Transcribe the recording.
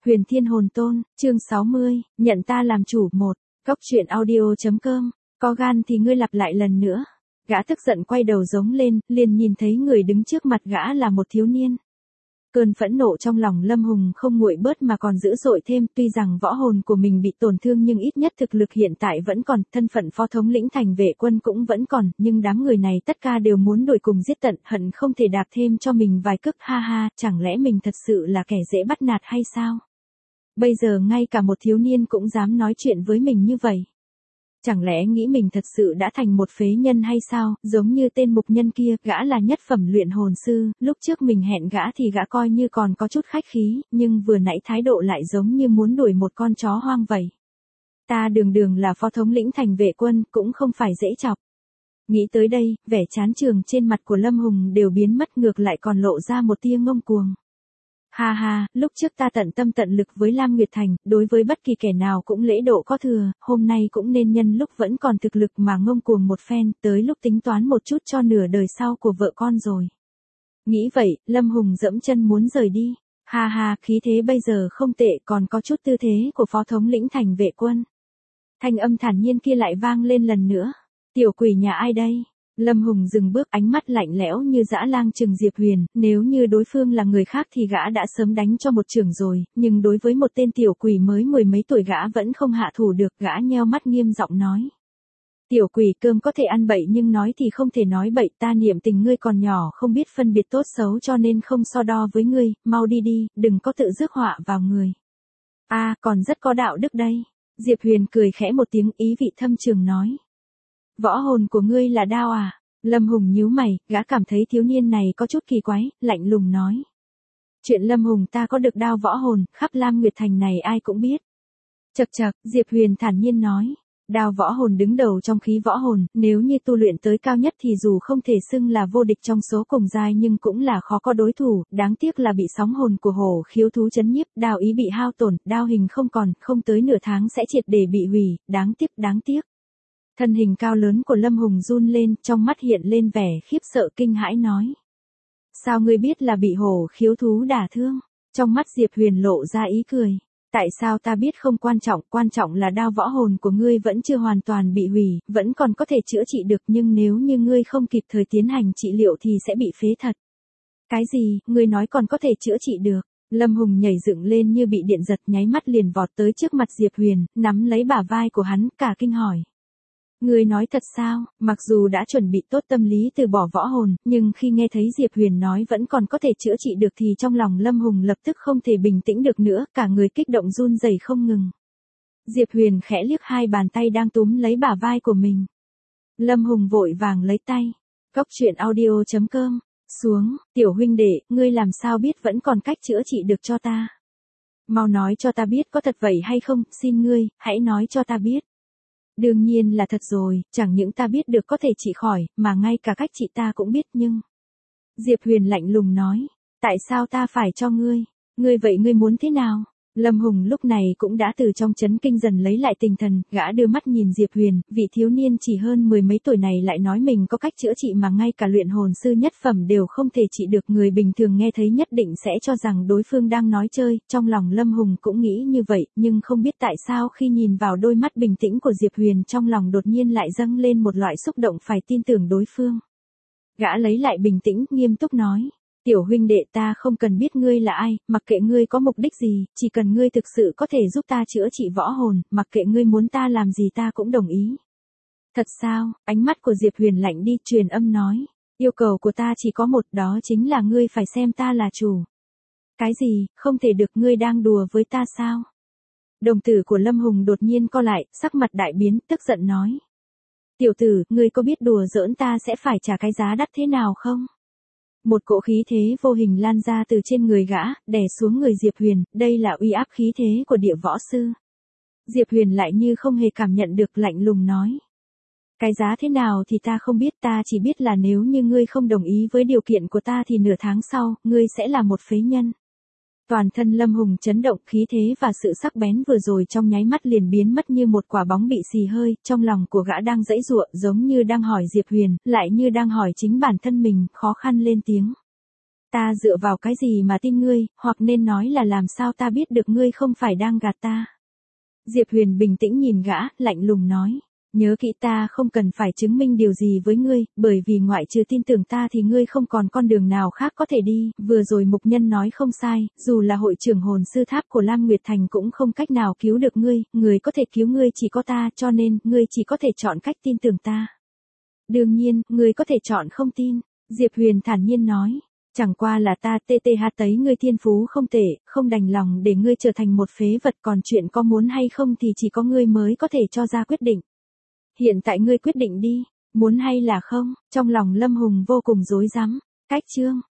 Huyền Thiên Hồn Tôn, chương 60, nhận ta làm chủ. Một, Cóc truyện audio.com, có gan thì ngươi lặp lại lần nữa. Gã tức giận quay đầu giống lên, liền nhìn thấy người đứng trước mặt gã là một thiếu niên. Cơn phẫn nộ trong lòng Lâm Hùng không nguội bớt mà còn dữ dội thêm, tuy rằng võ hồn của mình bị tổn thương nhưng ít nhất thực lực hiện tại vẫn còn, thân phận phó thống lĩnh thành vệ quân cũng vẫn còn, nhưng đám người này tất cả đều muốn đuổi cùng giết tận, hận không thể đạp thêm cho mình vài cước. Ha ha, chẳng lẽ mình thật sự là kẻ dễ bắt nạt hay sao? Bây giờ ngay cả một thiếu niên cũng dám nói chuyện với mình như vậy. Chẳng lẽ nghĩ mình thật sự đã thành một phế nhân hay sao, giống như tên mục nhân kia, gã là nhất phẩm luyện hồn sư, lúc trước mình hẹn gã thì gã coi như còn có chút khách khí, nhưng vừa nãy thái độ lại giống như muốn đuổi một con chó hoang vậy. Ta đường là phó thống lĩnh thành vệ quân, cũng không phải dễ chọc. Nghĩ tới đây, vẻ chán chường trên mặt của Lâm Hùng đều biến mất, ngược lại còn lộ ra một tia ngông cuồng. Ha ha, lúc trước ta tận tâm tận lực với Lam Nguyệt Thành, đối với bất kỳ kẻ nào cũng lễ độ có thừa, hôm nay cũng nên nhân lúc vẫn còn thực lực mà ngông cuồng một phen, tới lúc tính toán một chút cho nửa đời sau của vợ con rồi. Nghĩ vậy, Lâm Hùng dẫm chân muốn rời đi. Ha ha, khí thế bây giờ không tệ, còn có chút tư thế của phó thống lĩnh thành vệ quân. Thanh âm thản nhiên kia lại vang lên lần nữa. Tiểu quỷ nhà ai đây? Lâm Hùng dừng bước, ánh mắt lạnh lẽo như dã lang trừng Diệp Huyền, nếu như đối phương là người khác thì gã đã sớm đánh cho một chưởng rồi, nhưng đối với một tên tiểu quỷ mới mười mấy tuổi gã vẫn không hạ thủ được. Gã nheo mắt nghiêm giọng nói. Tiểu quỷ, cơm có thể ăn bậy nhưng nói thì không thể nói bậy, ta niệm tình ngươi còn nhỏ không biết phân biệt tốt xấu cho nên không so đo với ngươi, mau đi đi, đừng có tự rước họa vào người. Còn rất có đạo đức đây. Diệp Huyền cười khẽ một tiếng, ý vị thâm trường nói. Võ hồn của ngươi là đao à? Lâm Hùng nhíu mày, gã cảm thấy thiếu niên này có chút kỳ quái, lạnh lùng nói. Chuyện Lâm Hùng ta có được đao võ hồn, khắp Lam Nguyệt Thành này ai cũng biết. Chậc chậc, Diệp Huyền thản nhiên nói. Đao võ hồn đứng đầu trong khí võ hồn, nếu như tu luyện tới cao nhất thì dù không thể xưng là vô địch trong số cùng giai nhưng cũng là khó có đối thủ, đáng tiếc là bị sóng hồn của hổ khiếu thú chấn nhiếp, đao ý bị hao tổn, đao hình không còn, không tới nửa tháng sẽ triệt để bị hủy, đáng tiếc. Thân hình cao lớn của Lâm Hùng run lên, trong mắt hiện lên vẻ khiếp sợ kinh hãi nói. Sao ngươi biết là bị hổ khiếu thú đả thương? Trong mắt Diệp Huyền lộ ra ý cười. Tại sao ta biết không quan trọng là đao võ hồn của ngươi vẫn chưa hoàn toàn bị hủy, vẫn còn có thể chữa trị được, nhưng nếu như ngươi không kịp thời tiến hành trị liệu thì sẽ bị phế thật. Cái gì, ngươi nói còn có thể chữa trị được? Lâm Hùng nhảy dựng lên như bị điện giật, nháy mắt liền vọt tới trước mặt Diệp Huyền, nắm lấy bả vai của hắn, cả kinh hỏi. Ngươi nói thật sao? Mặc dù đã chuẩn bị tốt tâm lý từ bỏ võ hồn, nhưng khi nghe thấy Diệp Huyền nói vẫn còn có thể chữa trị được thì trong lòng Lâm Hùng lập tức không thể bình tĩnh được nữa, cả người kích động run rẩy không ngừng. Diệp Huyền khẽ liếc hai bàn tay đang túm lấy bả vai của mình. Lâm Hùng vội vàng lấy tay. Cóc truyện audio.com, xuống, tiểu huynh đệ, ngươi làm sao biết vẫn còn cách chữa trị được cho ta? Mau nói cho ta biết có thật vậy hay không, xin ngươi, hãy nói cho ta biết. Đương nhiên là thật rồi, chẳng những ta biết được có thể trị khỏi, mà ngay cả cách trị ta cũng biết nhưng... Diệp Huyền lạnh lùng nói, tại sao ta phải cho ngươi? Ngươi muốn thế nào? Lâm Hùng lúc này cũng đã từ trong chấn kinh dần lấy lại tinh thần, gã đưa mắt nhìn Diệp Huyền, vị thiếu niên chỉ hơn mười mấy tuổi này lại nói mình có cách chữa trị mà ngay cả luyện hồn sư nhất phẩm đều không thể trị được. Người bình thường nghe thấy nhất định sẽ cho rằng đối phương đang nói chơi, trong lòng Lâm Hùng cũng nghĩ như vậy, nhưng không biết tại sao khi nhìn vào đôi mắt bình tĩnh của Diệp Huyền trong lòng đột nhiên lại dâng lên một loại xúc động phải tin tưởng đối phương. Gã lấy lại bình tĩnh, nghiêm túc nói. Tiểu huynh đệ, ta không cần biết ngươi là ai, mặc kệ ngươi có mục đích gì, chỉ cần ngươi thực sự có thể giúp ta chữa trị võ hồn, mặc kệ ngươi muốn ta làm gì ta cũng đồng ý. Thật sao? Ánh mắt của Diệp Huyền lạnh đi, truyền âm nói. Yêu cầu của ta chỉ có một, đó chính là ngươi phải xem ta là chủ. Cái gì, không thể được, ngươi đang đùa với ta sao? Đồng tử của Lâm Hùng đột nhiên co lại, sắc mặt đại biến, tức giận nói. Tiểu tử, ngươi có biết đùa giỡn ta sẽ phải trả cái giá đắt thế nào không? Một cỗ khí thế vô hình lan ra từ trên người gã, đè xuống người Diệp Huyền, đây là uy áp khí thế của địa võ sư. Diệp Huyền lại như không hề cảm nhận được, lạnh lùng nói. Cái giá thế nào thì ta không biết, ta chỉ biết là nếu như ngươi không đồng ý với điều kiện của ta thì nửa tháng sau, ngươi sẽ là một phế nhân. Toàn thân Lâm Hùng chấn động, khí thế và sự sắc bén vừa rồi trong nháy mắt liền biến mất như một quả bóng bị xì hơi, trong lòng của gã đang giãy giụa, giống như đang hỏi Diệp Huyền, lại như đang hỏi chính bản thân mình, khó khăn lên tiếng. Ta dựa vào cái gì mà tin ngươi, hoặc nên nói là làm sao ta biết được ngươi không phải đang gạt ta. Diệp Huyền bình tĩnh nhìn gã, lạnh lùng nói. Nhớ kỹ ta không cần phải chứng minh điều gì với ngươi, bởi vì ngoại trừ tin tưởng ta thì ngươi không còn con đường nào khác có thể đi. Vừa rồi mục nhân nói không sai, dù là hội trưởng hồn sư tháp của Lam Nguyệt Thành cũng không cách nào cứu được ngươi, người có thể cứu ngươi chỉ có ta, cho nên, ngươi chỉ có thể chọn cách tin tưởng ta. Đương nhiên, ngươi có thể chọn không tin. Diệp Huyền thản nhiên nói. Chẳng qua là ta thấy ngươi thiên phú không tệ, không đành lòng để ngươi trở thành một phế vật, còn chuyện có muốn hay không thì chỉ có ngươi mới có thể cho ra quyết định. Hiện tại ngươi quyết định đi, muốn hay là không? Trong lòng Lâm Hùng vô cùng rối rắm. Cách chương